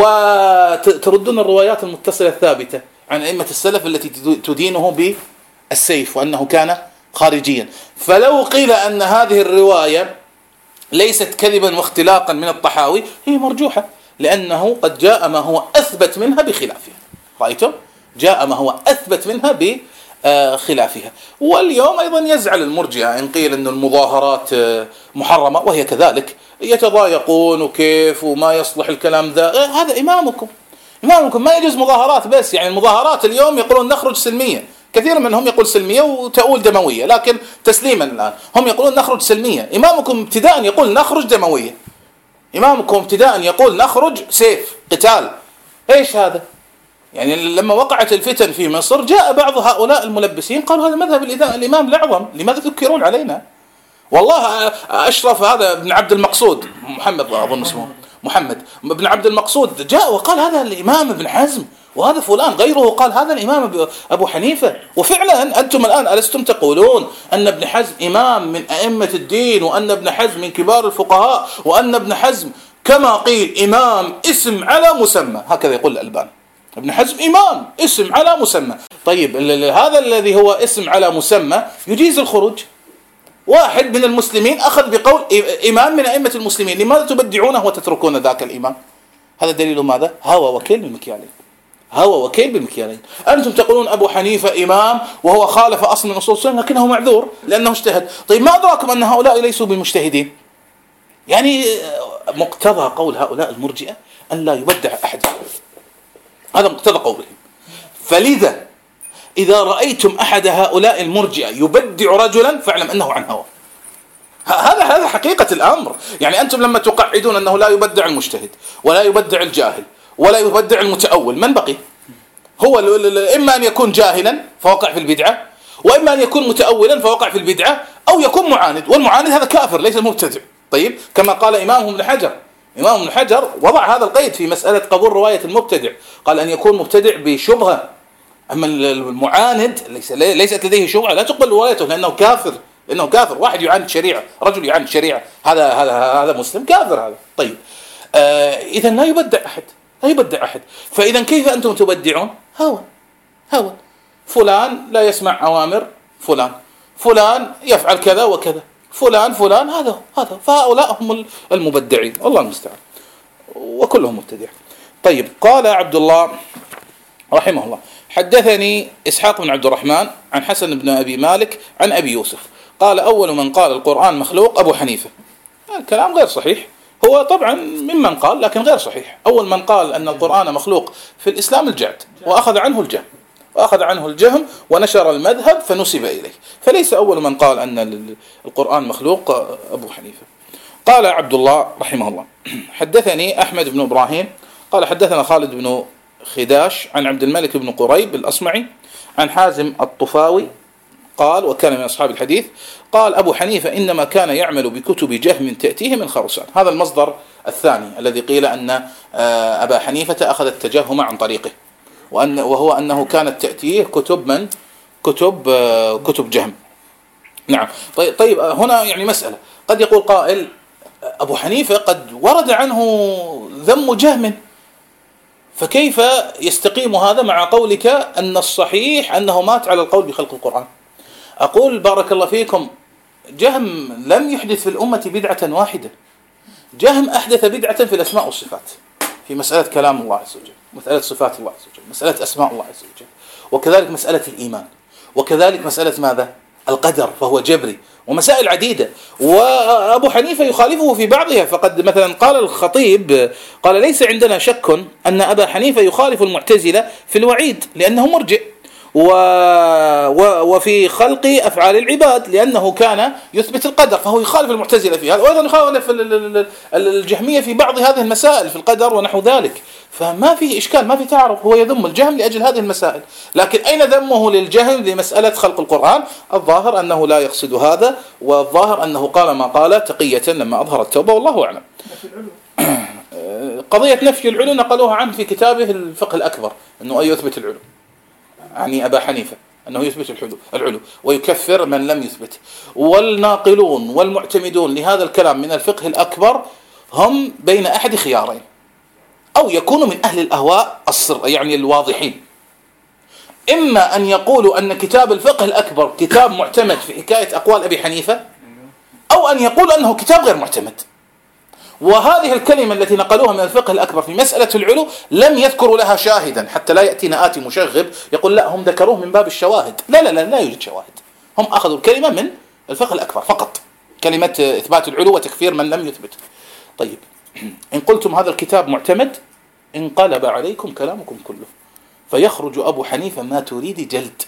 وتردون الروايات المتصلة الثابتة عن أئمة السلف التي تدينه بالسيف وأنه كان خارجيا. فلو قيل أن هذه الرواية ليست كذبا واختلاقا من الطحاوي هي مرجوحة، لأنه قد جاء ما هو أثبت منها بخلافها. رأيتم؟ جاء ما هو أثبت منها بخلافها. واليوم أيضا يزعل المرجئة إن قيل أن المظاهرات محرمة وهي كذلك، يتضايقون وكيف وما يصلح الكلام ذا. هذا إمامكم إمامكم ما يجوز مظاهرات بس، يعني المظاهرات اليوم يقولون نخرج سلميا، كثير منهم يقول سلمية وتؤول دموية، لكن تسليما الآن هم يقولون نخرج سلمية. إمامكم ابتداء يقول نخرج دموية، إمامكم ابتداء يقول نخرج سيف قتال. إيش هذا؟ يعني لما وقعت الفتن في مصر جاء بعض هؤلاء الملبسين قالوا هذا مذهب الإمام الأعظم، لماذا تذكرون علينا؟ والله أشرف هذا ابن عبد المقصود، محمد أظن اسمه محمد ابن عبد المقصود، جاء وقال هذا الإمام ابن حزم، وهذا فلان غيره قال هذا الإمام أبو حنيفة. وفعلا أنتم الآن ألستم تقولون أن ابن حزم إمام من أئمة الدين، وأن ابن حزم من كبار الفقهاء، وأن ابن حزم كما قيل إمام اسم على مسمى، هكذا يقول الألباني. ابن حزم إمام اسم على مسمى. طيب هذا الذي هو اسم على مسمى يجيز الخروج. واحد من المسلمين أخذ بقول إمام من أئمة المسلمين، لماذا تبدعونه وتتركون ذاك الإمام؟ هذا دليل ماذا؟ هوى وكيل بالمكيالين، هوى وكيل بالمكيالين. أنتم تقولون أبو حنيفة إمام وهو خالف أصل من أصول السنة لكنه معذور لأنه اجتهد. طيب ما أدراكم أن هؤلاء ليسوا بمجتهدين؟ يعني مقتضى قول هؤلاء المرجئة أن لا يبدع أحد، هذا مقتضى قولهم. فلذا إذا رأيتم أحد هؤلاء المرجئة يبدع رجلا فاعلم أنه عن هوى. هذا هذا حقيقة الأمر. يعني أنتم لما تقعدون أنه لا يبدع المجتهد ولا يبدع الجاهل ولا يبدع المتأول، من بقي؟ هو إما أن يكون جاهلا فوقع في البدعة، وإما أن يكون متأولا فوقع في البدعة، أو يكون معاند، والمعاند هذا كافر ليس مبتدع. طيب كما قال إمامهم ابن حجر، إمام ابن حجر وضع هذا القيد في مسألة قبول رواية المبتدع، قال أن يكون مبتدع بشبهة، أما المعاند ليس ليست لديه شبهة لا تقبل روايته لأنه كافر، لأنه كافر. واحد يعاند شريعة، رجل يعاند شريعة، هذا هذا هذا مسلم كافر هذا. طيب آه إذا لا يبدع أحد، لا يبدع أحد. فإذا كيف أنتم تبدعون؟ هوى هوى. فلان لا يسمع أوامر فلان، فلان يفعل كذا وكذا، فلان فلان هذا هذا. فهؤلاء هم المبدعين، الله المستعان، وكلهم مبتدع. طيب قال عبد الله رحمه الله حدثني إسحاق بن عبد الرحمن عن حسن بن أبي مالك عن أبي يوسف قال أول من قال القرآن مخلوق أبو حنيفة. الكلام غير صحيح، هو طبعا ممن قال لكن غير صحيح. أول من قال أن القرآن مخلوق في الإسلام الجعد، وأخذ عنه الجهم، وأخذ عنه الجهم ونشر المذهب فنسب إليه، فليس أول من قال أن القرآن مخلوق أبو حنيفة. قال عبد الله رحمه الله: حدثني أحمد بن إبراهيم قال حدثنا خالد بن خداش عن عبد الملك بن قريب الأصمعي عن حازم الطفاوي قال، وكان من أصحاب الحديث، قال أبو حنيفة إنما كان يعمل بكتب جهم تأتيه من خرسان. هذا المصدر الثاني الذي قيل أن أبا حنيفة أخذ التجهم عن طريقه، وأن وهو أنه كانت تأتيه كتب من كتب كتب جهم. نعم. طيب, طيب هنا يعني مسألة، قد يقول قائل أبو حنيفة قد ورد عنه ذم جهم، فكيف يستقيم هذا مع قولك أن الصحيح أنه مات على القول بخلق القرآن؟ أقول بارك الله فيكم، جهم لم يحدث في الأمة بدعة واحدة، جهم أحدث بدعة في الأسماء والصفات، في مسألة كلام الله عز وجل، مسألة صفات الله عز وجل، مسألة أسماء الله عز وجل، وكذلك مسألة الإيمان، وكذلك مسألة ماذا؟ القدر، فهو جبري، ومسائل عديدة. وأبو حنيفة يخالفه في بعضها، فقد مثلا قال الخطيب قال ليس عندنا شك أن أبا حنيفة يخالف المعتزلة في الوعيد لأنه مرجئ، و... و... وفي خلق أفعال العباد لأنه كان يثبت القدر، فهو يخالف المعتزلة في هذا، وأيضا يخالف الجهمية في بعض هذه المسائل في القدر ونحو ذلك، فما في إشكال، ما في تعارض، هو يذم الجهم لأجل هذه المسائل. لكن أين ذمه للجهم لمسألة خلق القرآن؟ الظاهر أنه لا يقصد هذا، والظاهر أنه قال ما قال تقية لما أظهر التوبة، والله أعلم. قضية نفي العلو نقلوها عنه في كتابه الفقه الأكبر، أنه أي يثبت العلو، يعني أبا حنيفة أنه يثبت العلو العلو ويكفر من لم يثبت. والناقلون والمعتمدون لهذا الكلام من الفقه الأكبر هم بين أحد خيارين: أو يكونوا من أهل الأهواء الصر يعني الواضحين، إما أن يقولوا أن كتاب الفقه الأكبر كتاب معتمد في حكاية أقوال أبي حنيفة، أو أن يقولوا أنه كتاب غير معتمد. وهذه الكلمة التي نقلوها من الفقه الأكبر في مسألة العلو لم يذكروا لها شاهدا، حتى لا يأتينا آتي مشغب يقول لا هم ذكروه من باب الشواهد. لا لا لا, لا يوجد شواهد، هم أخذوا الكلمة من الفقه الأكبر فقط، كلمة إثبات العلو وتكفير من لم يثبت. طيب، إن قلتم هذا الكتاب معتمد انقلب عليكم كلامكم كله، فيخرج أبو حنيفة ما تريد جلد،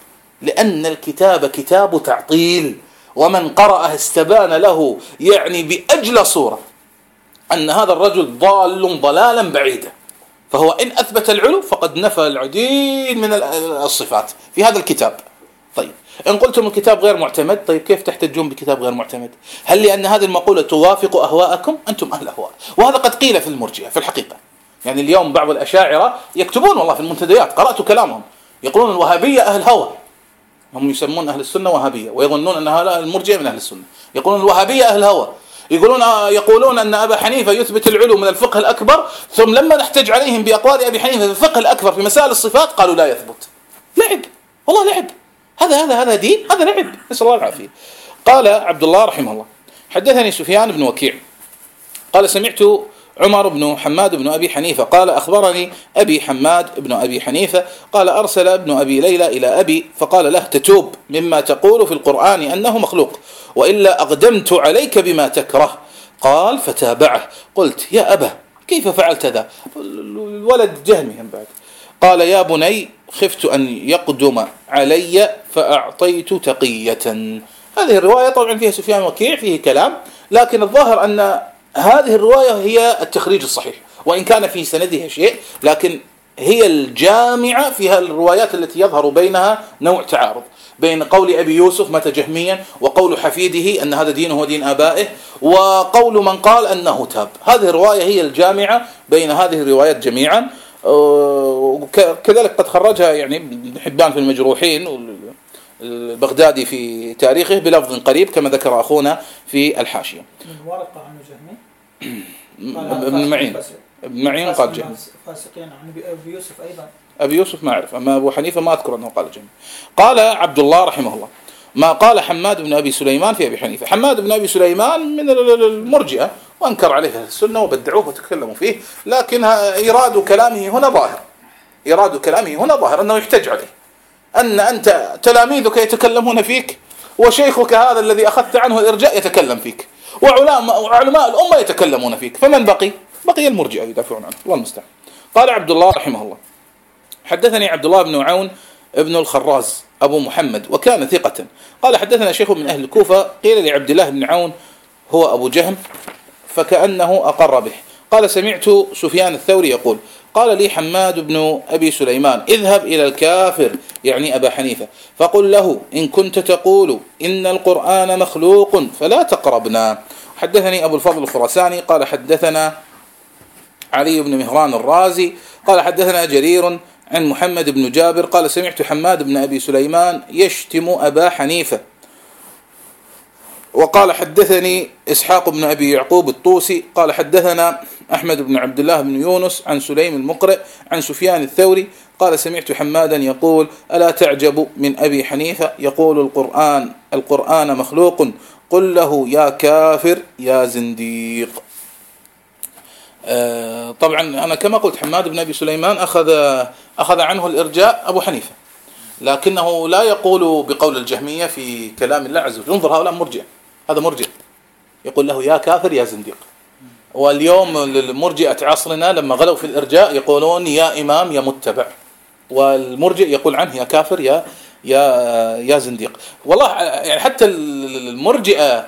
لأن الكتاب كتاب تعطيل، ومن قرأه استبان له يعني بأجل صورة أن هذا الرجل ضال ضلالا بعيدا. فهو إن أثبت العلو فقد نفى العديد من الصفات في هذا الكتاب. طيب، إن قلتم الكتاب غير معتمد، طيب كيف تحتجون بكتاب غير معتمد؟ هل لأن هذه المقولة توافق أهواءكم؟ أنتم أهل أهواء، وهذا قد قيل في المرجئة في الحقيقة. يعني اليوم بعض الأشاعرة يكتبون والله في المنتديات، قرأت كلامهم، يقولون الوهابية أهل هوى، هم يسمون أهل السنة وهابية، ويظنون أن هؤلاء المرجئة من أهل السنة، يقولون الوهابية أهل هوى، يقولون يقولون أن أبا حنيفة يثبت العلو من الفقه الأكبر، ثم لما نحتج عليهم بأقوال أبي حنيفة في الفقه الأكبر في مسائل الصفات قالوا لا يثبت. لعب، والله لعب، هذا هذا هذا دين، هذا لعب، نسأل الله العافية. قال عبد الله رحمه الله: حدثني سفيان بن وكيع قال سمعت عمر بن حماد بن أبي حنيفة قال أخبرني أبي حماد بن أبي حنيفة قال أرسل ابن أبي ليلى إلى أبي فقال له: تتوب مما تقول في القرآن أنه مخلوق، وإلا أقدمت عليك بما تكره. قال فتابعه. قلت: يا أبا كيف فعلت ذا؟ الولد جهمي هم بعد. قال: يا بني خفت أن يقدم علي فأعطيت تقية. هذه الرواية طبعا فيها سفيان وكيع، فيه كلام، لكن الظاهر أن هذه الرواية هي التخريج الصحيح، وإن كان في سندها شيء، لكن هي الجامعة فيها الروايات التي يظهر بينها نوع تعارض بين قول أبي يوسف مات جهميا، وقول حفيده أن هذا دينه ودين آبائه، وقول من قال أنه تاب. هذه الرواية هي الجامعة بين هذه الروايات جميعا. كذلك قد خرجها يعني ابن حبان في المجروحين، البغدادي في تاريخه بلفظ قريب كما ذكر أخونا في الحاشية. من ورقة عنه جهمي ابن معين ابن معين قال جهمي. فاسقين عن أبي يوسف أيضا. أبي يوسف ما أعرف، أما أبو حنيفة ما أذكر أنه قال جهمي. قال عبد الله رحمه الله: ما قال حماد بن أبي سليمان في أبي حنيفة. حماد بن أبي سليمان من المرجئة، وأنكر عليه السنة وبدعوه وتكلموا فيه، لكن إيراد كلامه هنا ظاهر، إيراد كلامه هنا ظاهر أنه يحتج عليه، أن أنت تلاميذك يتكلمون فيك، وشيخك هذا الذي أخذت عنه الإرجاء يتكلم فيك، وعلماء الأمة يتكلمون فيك، فمن بقي؟ بقي المرجئة يدافعون عنه، الله المستعان. قال عبد الله رحمه الله: حدثني عبد الله بن عون ابن الخراز أبو محمد وكان ثقة. قال حدثنا شيخ من أهل الكوفة قيل لعبد الله بن عون هو أبو جهم فكأنه أقر به. قال سمعت سفيان الثوري يقول قال لي حماد بن أبي سليمان اذهب إلى الكافر يعني أبا حنيفة فقل له إن كنت تقول إن القرآن مخلوق فلا تقربنا. حدثني أبو الفضل الخراساني قال حدثنا علي بن مهران الرازي قال حدثنا جرير عن محمد بن جابر قال سمعت حماد بن أبي سليمان يشتم أبا حنيفة. وقال حدثني إسحاق بن أبي يعقوب الطوسي قال حدثنا أحمد بن عبد الله بن يونس عن سليم المقرئ عن سفيان الثوري قال سمعت حمادا يقول ألا تعجب من أبي حنيفة يقول القرآن القرآن مخلوق قل له يا كافر يا زنديق. آه طبعا أنا كما قلت حماد بن أبي سليمان أخذ أخذ عنه الإرجاء أبو حنيفة لكنه لا يقول بقول الجهمية في كلام الله عز وجل. انظر هؤلاء مرجع هذا مرجع يقول له يا كافر يا زنديق. واليوم المرجئة عصرنا لما غلوا في الإرجاء يقولون يا إمام يا متبع والمرجئ يقول عنه يا كافر يا يا يا زنديق. والله يعني حتى المرجئة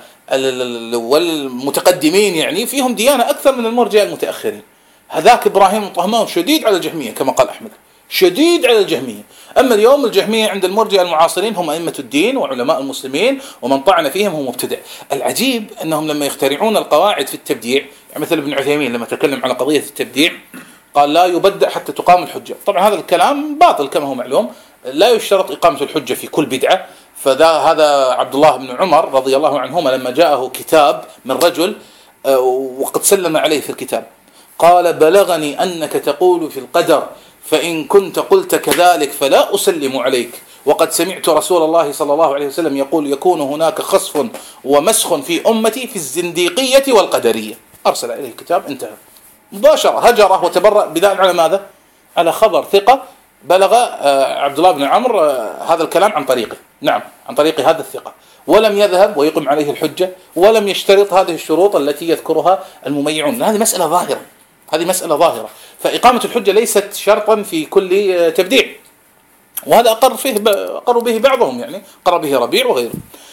والمتقدمين يعني فيهم ديانة أكثر من المرجئة المتأخرين. هذاك إبراهيم الطهمان شديد على الجهمية كما قال أحمد شديد على الجهمية. أما اليوم الجهمية عند المرجئة المعاصرين هم أئمة الدين وعلماء المسلمين ومن طعن فيهم هو مبتدع. العجيب أنهم لما يخترعون القواعد في التبديع يعني مثل ابن عثيمين لما تكلم على قضية التبديع قال لا يبدع حتى تقام الحجة. طبعا هذا الكلام باطل كما هو معلوم لا يشترط إقامة الحجة في كل بدعة. فذا هذا عبد الله بن عمر رضي الله عنهما لما جاءه كتاب من رجل وقد سلم عليه في الكتاب قال بلغني أنك تقول في القدر فإن كنت قلت كذلك فلا أسلم عليك وقد سمعت رسول الله صلى الله عليه وسلم يقول يكون هناك خصف ومسخ في أمتي في الزنديقية والقدرية. أرسل إليه الكتاب انتهى مباشرة هجره وتبرأ بناء على ماذا؟ على خبر ثقة بلغ عبد الله بن عمرو هذا الكلام عن طريقه. نعم عن طريق هذا الثقة ولم يذهب ويقم عليه الحجة ولم يشترط هذه الشروط التي يذكرها المميعون. هذه مسألة ظاهرة هذه مسألة ظاهرة. فإقامة الحجة ليست شرطا في كل تبديع وهذا أقر فيه أقر به بعضهم يعني قر به ربيع وغيره.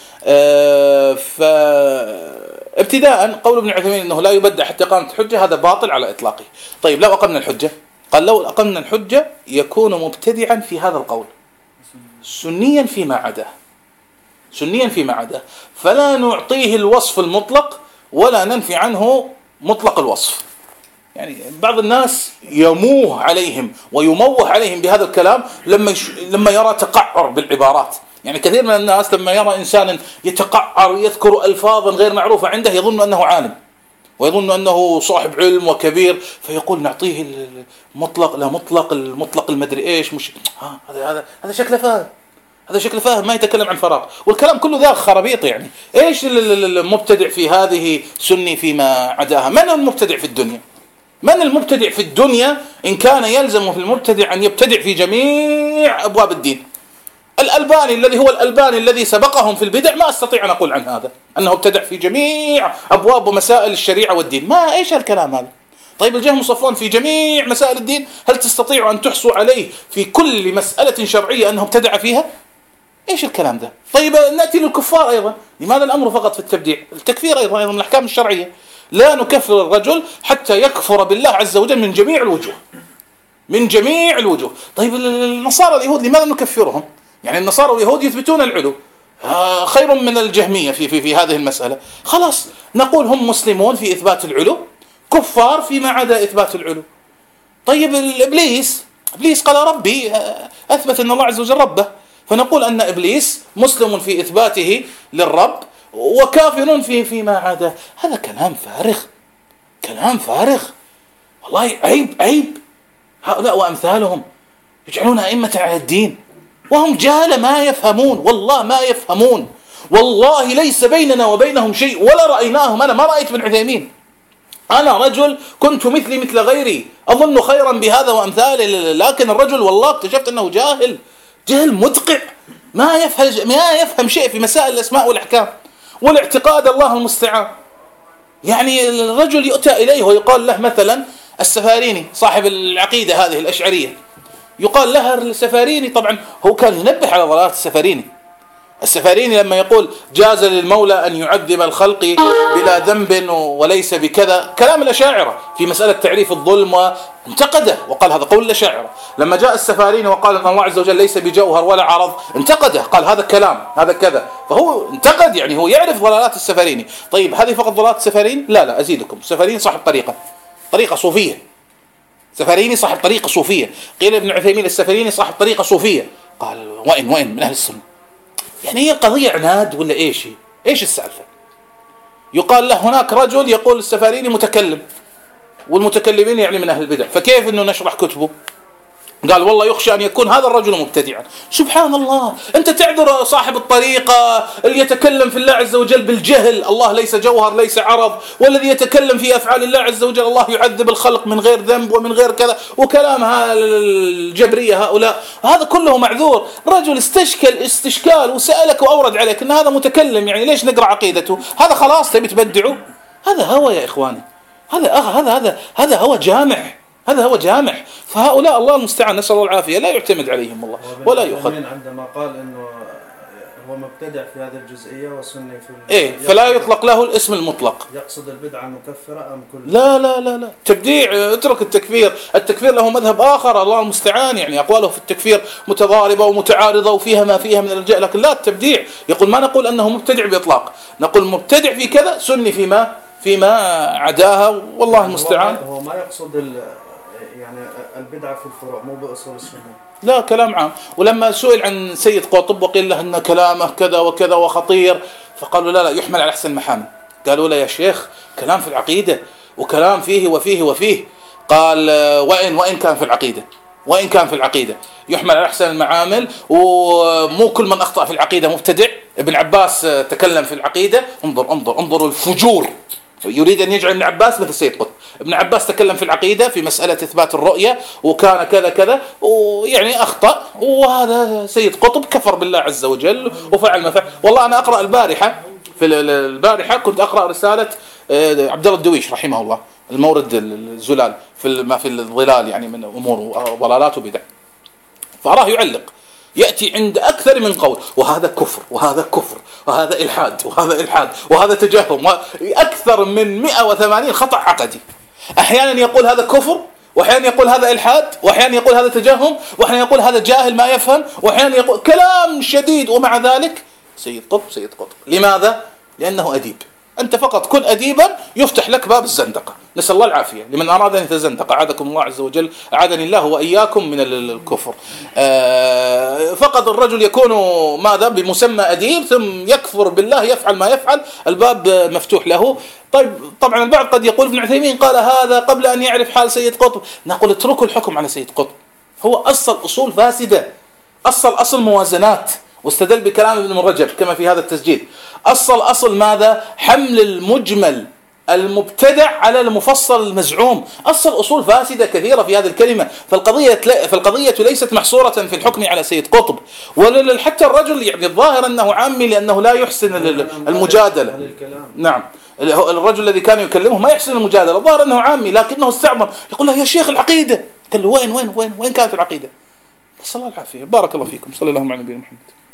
أه فابتداء قول ابن عثيمين أنه لا يبدع حتى إقامة الحجة هذا باطل على إطلاقه. طيب لو أقمنا الحجة قال لو أقمنا الحجة يكون مبتدعا في هذا القول سنيا فيما عداه سنيا فيما عداه فلا نعطيه الوصف المطلق ولا ننفي عنه مطلق الوصف. يعني بعض الناس يموه عليهم ويموه عليهم بهذا الكلام لما يش... لما يرى تقعر بالعبارات. يعني كثير من الناس لما يرى إنسانا يتقعر ويذكر ألفاظا غير معروفة عنده يظن أنه عالم ويظن أنه صاحب علم وكبير فيقول نعطيه المطلق لا مطلق المطلق المدري إيش مش ها هذا هذا هذا شكله فاهم هذا شكله فاهم ما يتكلم عن فراغ والكلام كله ذا خرابيط. يعني إيش المبتدع في هذه سني فيما عداها؟ من المبتدع في الدنيا؟ من المبتدع في الدنيا إن كان يلزم في المبتدع أن يبتدع في جميع أبواب الدين؟ الألباني الذي هو الألباني الذي سبقهم في البدع ما أستطيع أن أقول عن هذا أنه ابتدع في جميع أبواب ومسائل الشريعة والدين. ما إيش الكلام هذا؟ طيب الجهم صفوان في جميع مسائل الدين هل تستطيع أن تحصوا عليه في كل مسألة شرعية أنه ابتدع فيها؟ إيش الكلام ده؟ طيب نأتي للكفار أيضا. لماذا الأمر فقط في التبديع؟ التكفير أيضا أيضا من الأحكام الشرعية. لا نكفر الرجل حتى يكفر بالله عز وجل من جميع الوجوه من جميع الوجوه. طيب النصارى اليهود لماذا نكفرهم؟ يعني النصارى واليهود يثبتون العلو خير من الجهمية في, في, في هذه المسألة. خلاص نقول هم مسلمون في إثبات العلو كفار فيما عدا إثبات العلو. طيب الإبليس إبليس قال ربي أثبت أن الله عز وجل ربه فنقول أن إبليس مسلم في إثباته للرب وكافر في فيما عدا. هذا كلام فارغ كلام فارغ والله عيب عيب. هؤلاء وأمثالهم يجعلون أئمة على الدين وهم جهلة ما يفهمون والله ما يفهمون والله ليس بيننا وبينهم شيء ولا رأيناهم. أنا ما رأيت ابن عثيمين أنا رجل كنت مثلي مثل غيري أظن خيرا بهذا وأمثاله لكن الرجل والله اكتشفت أنه جاهل جهل مدقع ما يفهم ما يفهم شيء في مسائل الأسماء والأحكام والاعتقاد الله المستعان. يعني الرجل يؤتى إليه ويقال له مثلا السفاريني صاحب العقيدة هذه الأشعرية يقال لها السفاريني. طبعا هو كان ينبه على ضلالات السفاريني. السفاريني لما يقول جاز للمولى أن يعذب الخلق بلا ذنب وليس بكذا، كلام الأشاعرة في مسألة تعريف الظلم، وانتقده وقال هذا قول الأشاعرة. لما جاء السفاريني وقال أن الله عز وجل ليس بجوهر ولا عرض، انتقده قال هذا كلام هذا كذا، فهو انتقد، يعني هو يعرف ضلالات السفاريني. طيب هذه فقط ضلالات السفاريني؟ لا لا أزيدكم، السفاريني صاحب طريقة طريقة صوفية. سفاريني صاحب طريقة صوفية. قيل ابن عثيمين السفاريني صاحب طريقة صوفية. قال وين وين من أهل السنة؟ يعني هي قضية عناد ولا إيش؟ إيش السالفة؟ يقال له هناك رجل يقول السفاريني متكلم، والمتكلمين يعني من أهل البدع، فكيف إنه نشرح كتبه؟ قال والله يخشى أن يكون هذا الرجل مبتدعا. سبحان الله، أنت تعذر صاحب الطريقة اللي يتكلم في الله عز وجل بالجهل، الله ليس جوهر ليس عرض، والذي يتكلم في أفعال الله عز وجل الله يعذب الخلق من غير ذنب ومن غير كذا، وكلام الجبرية هؤلاء، هذا كله معذور. رجل استشكل استشكال وسألك وأورد عليك أن هذا متكلم، يعني ليش نقرأ عقيدته؟ هذا خلاص تبي تبدعه؟ هذا هوى يا إخواني، هذا هذا هذا هذا هو جامع، هذا هو جامع. فهؤلاء الله المستعان نسأل الله العافية لا يعتمد عليهم الله ولا يؤخذ. عندما قال انه هو مبتدع في هذه الجزئية وسني في ايه فلا يطلق له الاسم المطلق. يقصد البدعة المكفرة ام كل؟ لا لا لا لا تبديع، اترك التكفير. التكفير له مذهب آخر الله المستعان، يعني أقواله في التكفير متضاربة ومتعارضة وفيها ما فيها من الجهل، لكن لا التبديع. يقول ما نقول أنه مبتدع بإطلاق، نقول مبتدع في كذا سني فيما فيما عداها والله المستعان. هو ما يقصد يعني البدعة في الفروع مو بأصول السنة. لا كلام عام. ولما سئل عن سيد قطب وقيل له أن كلامه كذا وكذا وخطير، فقالوا لا لا يحمل على أحسن محامل. قالوا له يا شيخ كلام في العقيدة وكلام فيه وفيه وفيه. قال وإن وإن كان في العقيدة وإن كان في العقيدة يحمل على أحسن المعامل، ومو كل من أخطأ في العقيدة مبتدع. ابن عباس تكلم في العقيدة، انظر انظر انظر الفجور، يريد أن يجعل ابن عباس مثل سيد قطب. ابن عباس تكلم في العقيدة في مسألة إثبات الرؤية وكان كذا كذا ويعني أخطأ، وهذا سيد قطب كفر بالله عز وجل وفعل ما فعل. والله أنا أقرأ البارحة في البارحة كنت أقرأ رسالة عبد الله الدويش رحمه الله، المورد الزلال في ما في الظلال يعني من أمور وضلالات وبدع، فأراه يعلق يأتي عند أكثر من قول وهذا كفر وهذا كفر وهذا إلحاد وهذا إلحاد وهذا تجهم، أكثر من مئة وثمانين خطأ عقدي. أحيانا يقول هذا كفر، وأحيانا يقول هذا إلحاد، وأحيانا يقول هذا تجهم، وأحيانا يقول هذا جاهل ما يفهم، وأحيانا يقول كلام شديد. ومع ذلك سيد قطب سيد قطب. لماذا؟ لأنه أديب. أنت فقط كن أديبا يفتح لك باب الزندقة، نسأل الله العافية لمن أراد أن يتزندق. أعاذكم الله عز وجل، أعاذني الله وإياكم من الكفر. فقط الرجل يكون ماذا بمسمى أديب ثم يكفر بالله يفعل ما يفعل، الباب مفتوح له. طيب طبعا البعض قد يقول ابن عثيمين قال هذا قبل أن يعرف حال سيد قطب. نقول اتركوا الحكم على سيد قطب، هو أصل أصول فاسدة، أصل أصل موازنات، واستدل بكلام ابن رجب كما في هذا التسجيل. أصل أصل ماذا؟ حمل المجمل المبتدع على المفصل المزعوم. أصل أصول فاسدة كثيرة في هذه الكلمة. فالقضية فالقضية ليست محصورة في الحكم على سيد قطب، ولا حتى الرجل يعني الظاهر أنه عامي لأنه لا يحسن المجادلة. نعم الرجل الذي كان يكلمه ما يحسن المجادلة، الظاهر أنه عامي لكنه استعمر. يقول له يا شيخ العقيدة، قال له وين وين وين وين كانت العقيدة؟ صلى الله العافية. بارك الله فيكم. صلى الله على نبينا محمد.